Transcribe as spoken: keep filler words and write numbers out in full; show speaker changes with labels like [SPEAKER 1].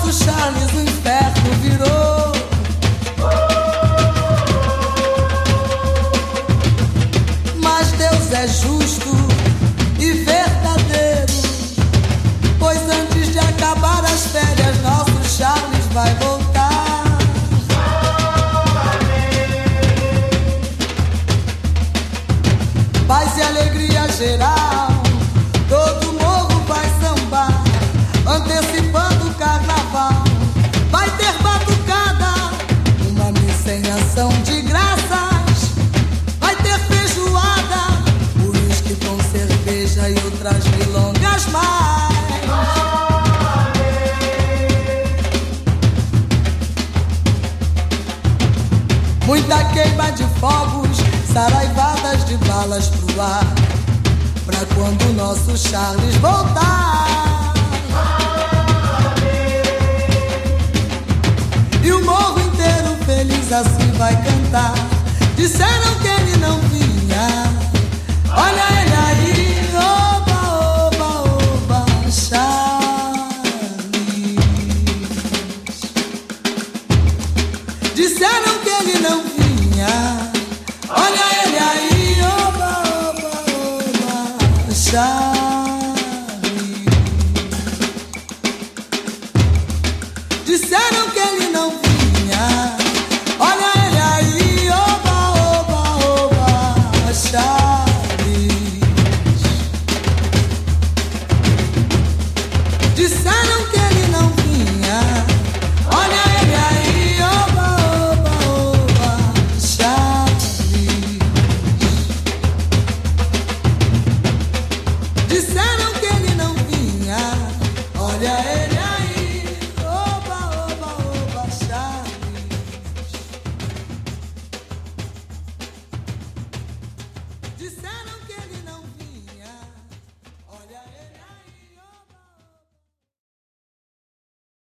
[SPEAKER 1] nosso Charles o inferno virou. Mas Deus é justo e verdadeiro, pois antes de acabar as férias nosso Charles vai voltar. Paz e alegria geral, todo morro vai sambar, antecipando o carnaval. Vai ter batucada, uma missa em ação de graças. Vai ter feijoada, uísque com cerveja e outras milongas mais. Muita queima de fogos, saraivadas de balas pro ar, pra quando o nosso Charles voltar. E o morro inteiro feliz assim vai cantar. Disseram que ele não vinha, olha ele aí, oba, oba, oba, Charles. Disseram que ele não vinha, olha ele aí, oba, oba, oba, Charles. Disseram que ele não vinha.